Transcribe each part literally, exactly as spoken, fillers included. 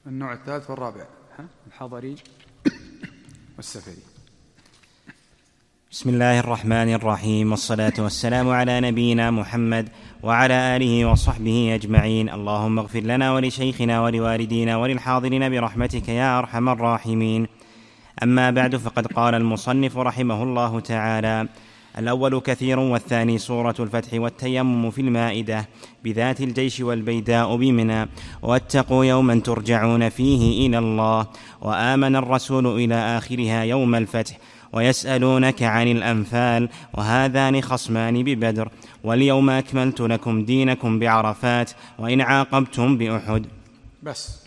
النوع الثالث والرابع الحضري والسفري. بسم الله الرحمن الرحيم، والصلاة والسلام على نبينا محمد وعلى آله وصحبه أجمعين. اللهم اغفر لنا ولشيخنا ولوالدينا وللحاضرين برحمتك يا أرحم الراحمين. أما بعد، فقد قال المصنف رحمه الله تعالى: الأول كثير والثاني سورة الفتح والتيمم في المائدة بذات الجيش والبيداء بمنى واتقوا يوما ترجعون فيه إلى الله وآمن الرسول إلى آخرها يوم الفتح ويسألونك عن الأنفال وهذان خصمان ببدر واليوم أكملت لكم دينكم بعرفات وإن عاقبتم بأحد. بس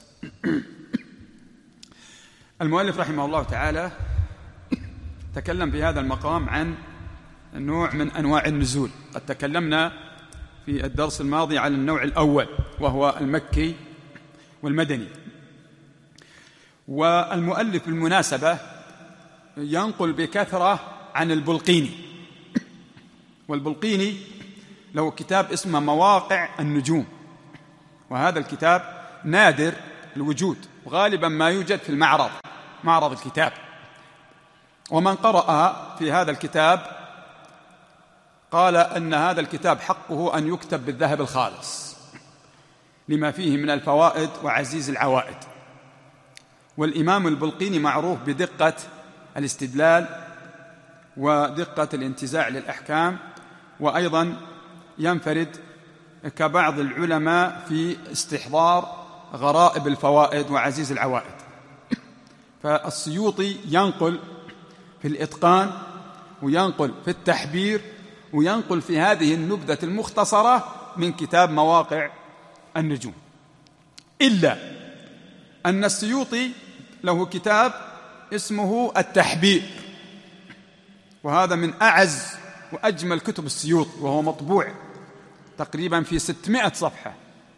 المؤلف رحمه الله تعالى تكلم في هذا المقام عن نوع من أنواع النزول. قد تكلمنا في الدرس الماضي على النوع الأول وهو المكي والمدني. والمؤلف بالمناسبة ينقل بكثرة عن البلقيني، والبلقيني له كتاب اسمه مواقع النجوم، وهذا الكتاب نادر الوجود وغالبا ما يوجد في المعرض معرض الكتاب. ومن قرأ في هذا الكتاب قال أن هذا الكتاب حقه أن يكتب بالذهب الخالص لما فيه من الفوائد وعزيز العوائد. والإمام البلقيني معروف بدقة الاستدلال ودقة الانتزاع للأحكام، وأيضا ينفرد كبعض العلماء في استحضار غرائب الفوائد وعزيز العوائد. فالسيوطي ينقل في الإتقان وينقل في التحبير وينقل في هذه النبذة المختصرة من كتاب مواقع النجوم، إلا أن السيوطي له كتاب اسمه التحبير، وهذا من أعز وأجمل كتب السيوطي، وهو مطبوع تقريبا في ستمائة صفحة.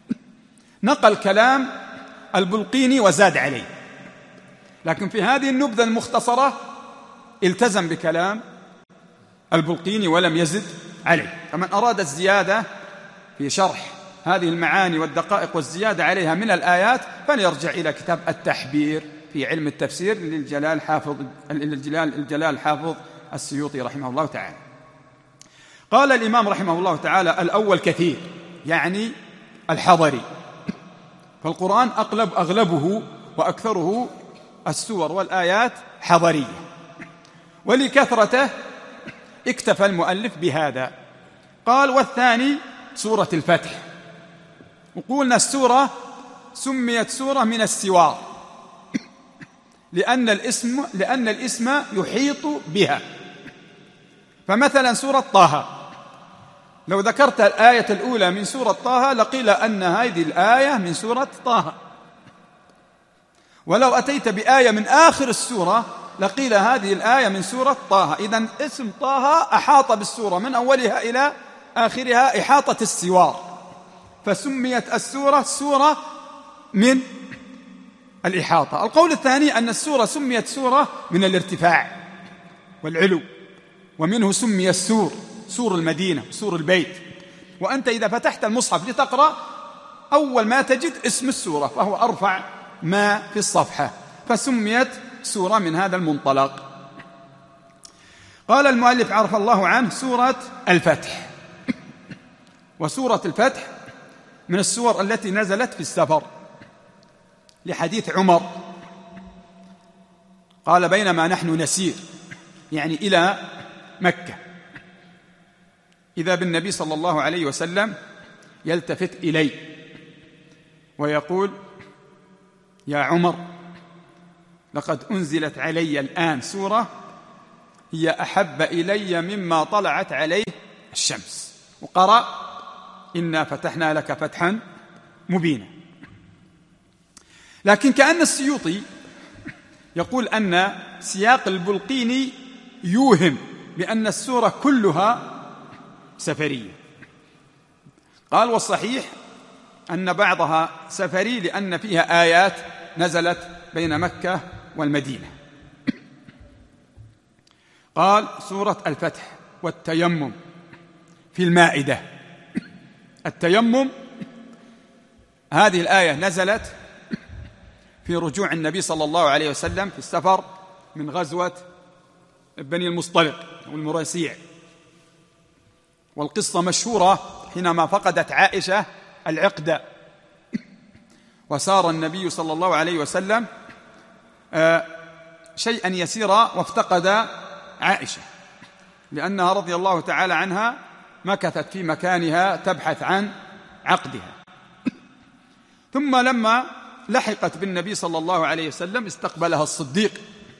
نقل كلام البلقيني وزاد عليه، لكن في هذه النبذة المختصرة التزم بكلام البلقيني ولم يزد عليه. فمن أراد الزيادة في شرح هذه المعاني والدقائق والزيادة عليها من الآيات فليرجع إلى كتاب التحبير في علم التفسير للجلال حافظ الجلال الجلال حافظ السيوطي رحمه الله تعالى. قال الإمام رحمه الله تعالى: الأول كثير، يعني الحضري، فالقرآن أغلب أغلبه وأكثره السور والآيات حضرية، ولكثرته اكتفى المؤلف بهذا. قال: والثاني سورة الفتح. وقولنا السورة سميت سورة من السوار لأن الاسم لأن الاسم يحيط بها. فمثلا سورة طه، لو ذكرت الآية الأولى من سورة طه لقيل أن هذه الآية من سورة طه، ولو أتيت بآية من آخر السورة لقيل هذه الآية من سورة طه. إذن اسم طه أحاط بالسورة من أولها إلى آخرها إحاطة السوار، فسميت السورة سورة من الإحاطة. القول الثاني أن السورة سميت سورة من الارتفاع والعلو، ومنه سمي السور سور المدينة سور البيت. وأنت إذا فتحت المصحف لتقرأ أول ما تجد اسم السورة، فهو أرفع ما في الصفحة، فسميت سورة من هذا المنطلق. قال المؤلف عرف الله عنه: سورة الفتح. وسورة الفتح من السور التي نزلت في السفر، لحديث عمر قال: بينما نحن نسير، يعني إلى مكة، إذا بالنبي صلى الله عليه وسلم يلتفت إلي ويقول: يا عمر، لقد أنزلت علي الآن سورة هي أحب إلي مما طلعت عليه الشمس. وقرأ: إنا فتحنا لك فتحا مبينا. لكن كأن السيوطي يقول أن سياق البلقيني يوهم بأن السورة كلها سفرية. قال: والصحيح أن بعضها سفري لأن فيها آيات نزلت بين مكة والمدينة. قال: سورة الفتح والتيمم في المائدة. التيمم هذه الآية نزلت في رجوع النبي صلى الله عليه وسلم في السفر من غزوة بني المصطلق والمريسيع. والقصة مشهورة حينما فقدت عائشة العقد، وسار النبي صلى الله عليه وسلم شيئا يسيرا وافتقد عائشة، لأنها رضي الله تعالى عنها مكثت في مكانها تبحث عن عقدها. ثم لما لحقت بالنبي صلى الله عليه وسلم استقبلها الصديق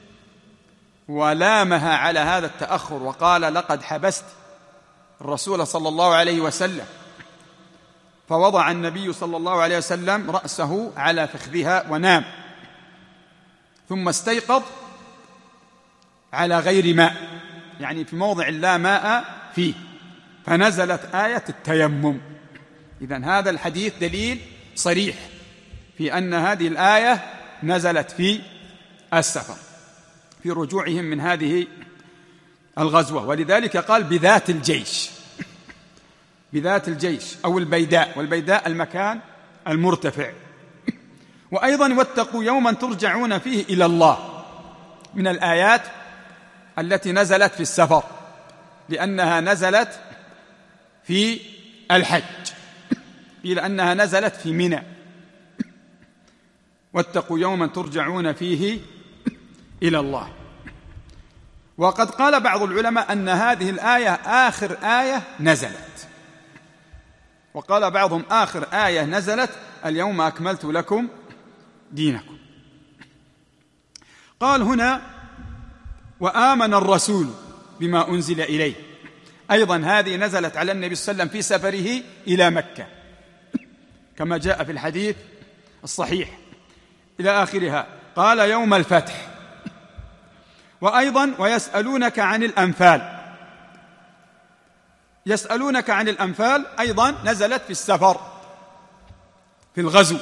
ولامها على هذا التأخر وقال: لقد حبست الرسول صلى الله عليه وسلم. فوضع النبي صلى الله عليه وسلم رأسه على فخذها ونام، ثم استيقظ على غير ماء، يعني في موضع لا ماء فيه، فنزلت آية التيمم. إذن هذا الحديث دليل صريح في أن هذه الآية نزلت في السفر في رجوعهم من هذه الغزوة، ولذلك قال بذات الجيش، بذات الجيش أو البيداء، والبيداء المكان المرتفع. وأيضا واتقوا يوما ترجعون فيه إلى الله، من الآيات التي نزلت في السفر، لأنها نزلت في الحج، قيل أنها نزلت في منى. واتقوا يوما ترجعون فيه إلى الله. وقد قال بعض العلماء أن هذه الآية آخر آية نزلت، وقال بعضهم آخر آية نزلت اليوم أكملت لكم دينكم. قال هنا: وآمن الرسول بما أنزل إليه. أيضا هذه نزلت على النبي صلى الله عليه وسلم في سفره إلى مكة كما جاء في الحديث الصحيح إلى آخرها. قال: يوم الفتح. وأيضا: ويسألونك عن الأنفال. يسألونك عن الأنفال أيضا نزلت في السفر في الغزو،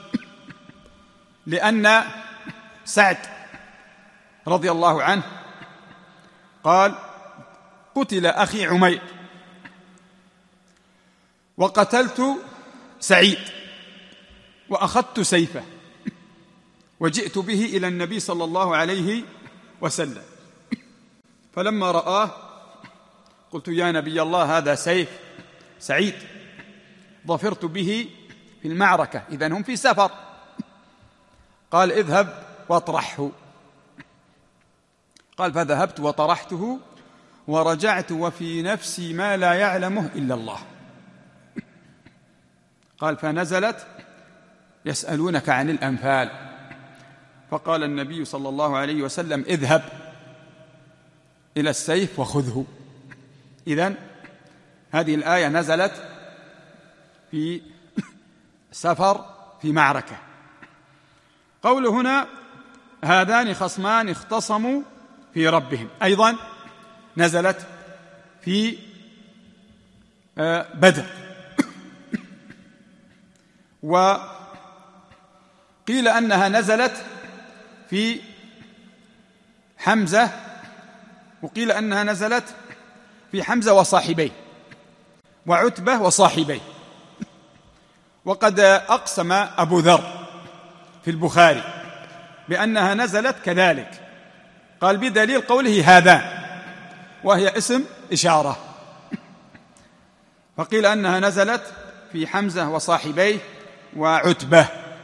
لأن سعد رضي الله عنه قال: قتل أخي عمير وقتلت سعيد وأخذت سيفه وجئت به إلى النبي صلى الله عليه وسلم، فلما رآه قلت: يا نبي الله، هذا سيف سعيد ظفرت به في المعركة، إذن هم في سفر. قال: اذهب واطرحه. قال: فذهبت وطرحته ورجعت وفي نفسي ما لا يعلمه إلا الله. قال: فنزلت: يسألونك عن الأنفال. فقال النبي صلى الله عليه وسلم: اذهب إلى السيف وخذه. إذن هذه الآية نزلت في سفر في معركة. قول هنا: هذان خصمان اختصموا في ربهم، أيضا نزلت في بدر. وقيل أنها نزلت في حمزة، وقيل أنها نزلت في حمزة وصاحبيه وعتبة وصاحبيه. وقد أقسم أبو ذر في البخاري بأنها نزلت كذلك، قال: بدليل قوله هذان، وهي اسم إشارة. فقيل أنها نزلت في حمزة وصاحبيه وعتبة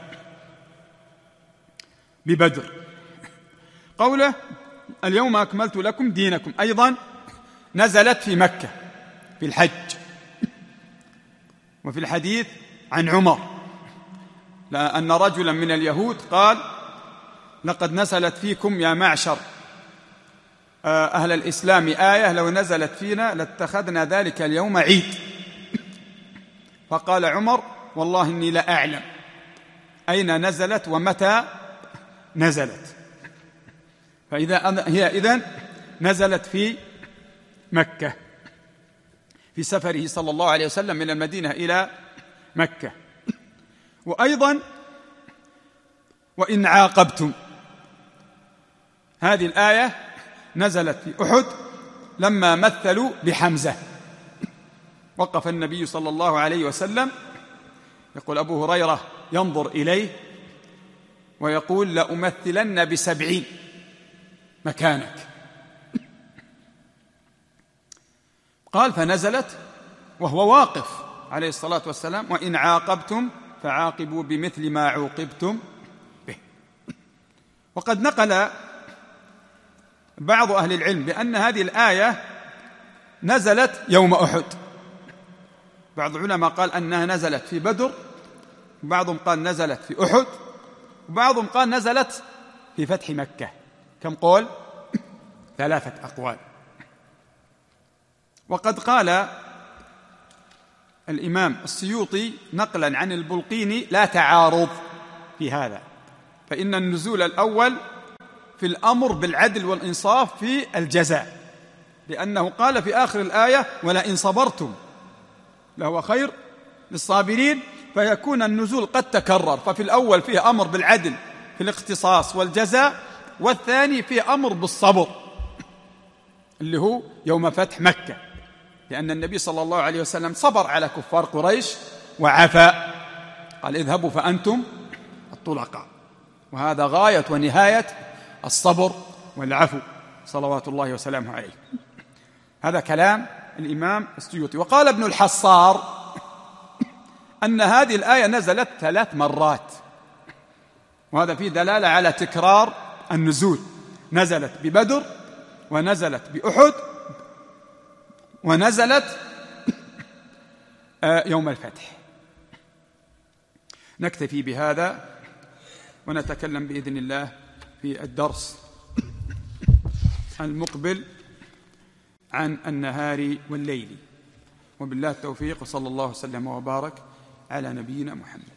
ببدر. قوله: اليوم أكملت لكم دينكم، أيضا نزلت في مكة في الحج. وفي الحديث عن عمر أن رجلا من اليهود قال: لقد نزلت فيكم يا معشر أهل الإسلام آية لو نزلت فينا لاتخذنا ذلك اليوم عيد. فقال عمر: والله إني لا أعلم أين نزلت ومتى نزلت. فإذا هي إذن نزلت في مكة في سفره صلى الله عليه وسلم من المدينة إلى مكة. وأيضا: وإن عاقبتم، هذه الآية نزلت في أحد لما مثلوا بحمزة. وقف النبي صلى الله عليه وسلم، يقول أبو هريرة، ينظر إليه ويقول لأمثلن بسبعين مكانك. قال فنزلت وهو واقف عليه الصلاة والسلام: وإن عاقبتم فعاقبوا بمثل ما عوقبتم به. وقد نقل بعض أهل العلم بأن هذه الآية نزلت يوم أحد. بعض العلماء قال أنها نزلت في بدر، وبعضهم قال نزلت في أحد، وبعضهم قال نزلت في فتح مكة. كم قول؟ ثلاثة أقوال. وقد قال الإمام السيوطي نقلا عن البلقيني: لا تعارض في هذا، فإن النزول الأول في الأمر بالعدل والإنصاف في الجزاء، لأنه قال في آخر الآية: ولئن صبرتم لهو خير للصابرين، فيكون النزول قد تكرر، ففي الأول فيه أمر بالعدل في الاختصاص والجزاء، والثاني فيه أمر بالصبر اللي هو يوم فتح مكة، لأن النبي صلى الله عليه وسلم صبر على كفار قريش وعفا، قال: اذهبوا فأنتم الطلقاء. وهذا غاية ونهاية الصبر والعفو صلوات الله وسلامه عليه. هذا كلام الإمام السيوطي. وقال ابن الحصار أن هذه الآية نزلت ثلاث مرات، وهذا فيه دلالة على تكرار النزول. نزلت ببدر، ونزلت بأحد، ونزلت يوم الفتح. نكتفي بهذا ونتكلم بإذن الله في الدرس المقبل عن النهار والليل. وبالله التوفيق، وصلى الله وسلم وبارك على نبينا محمد.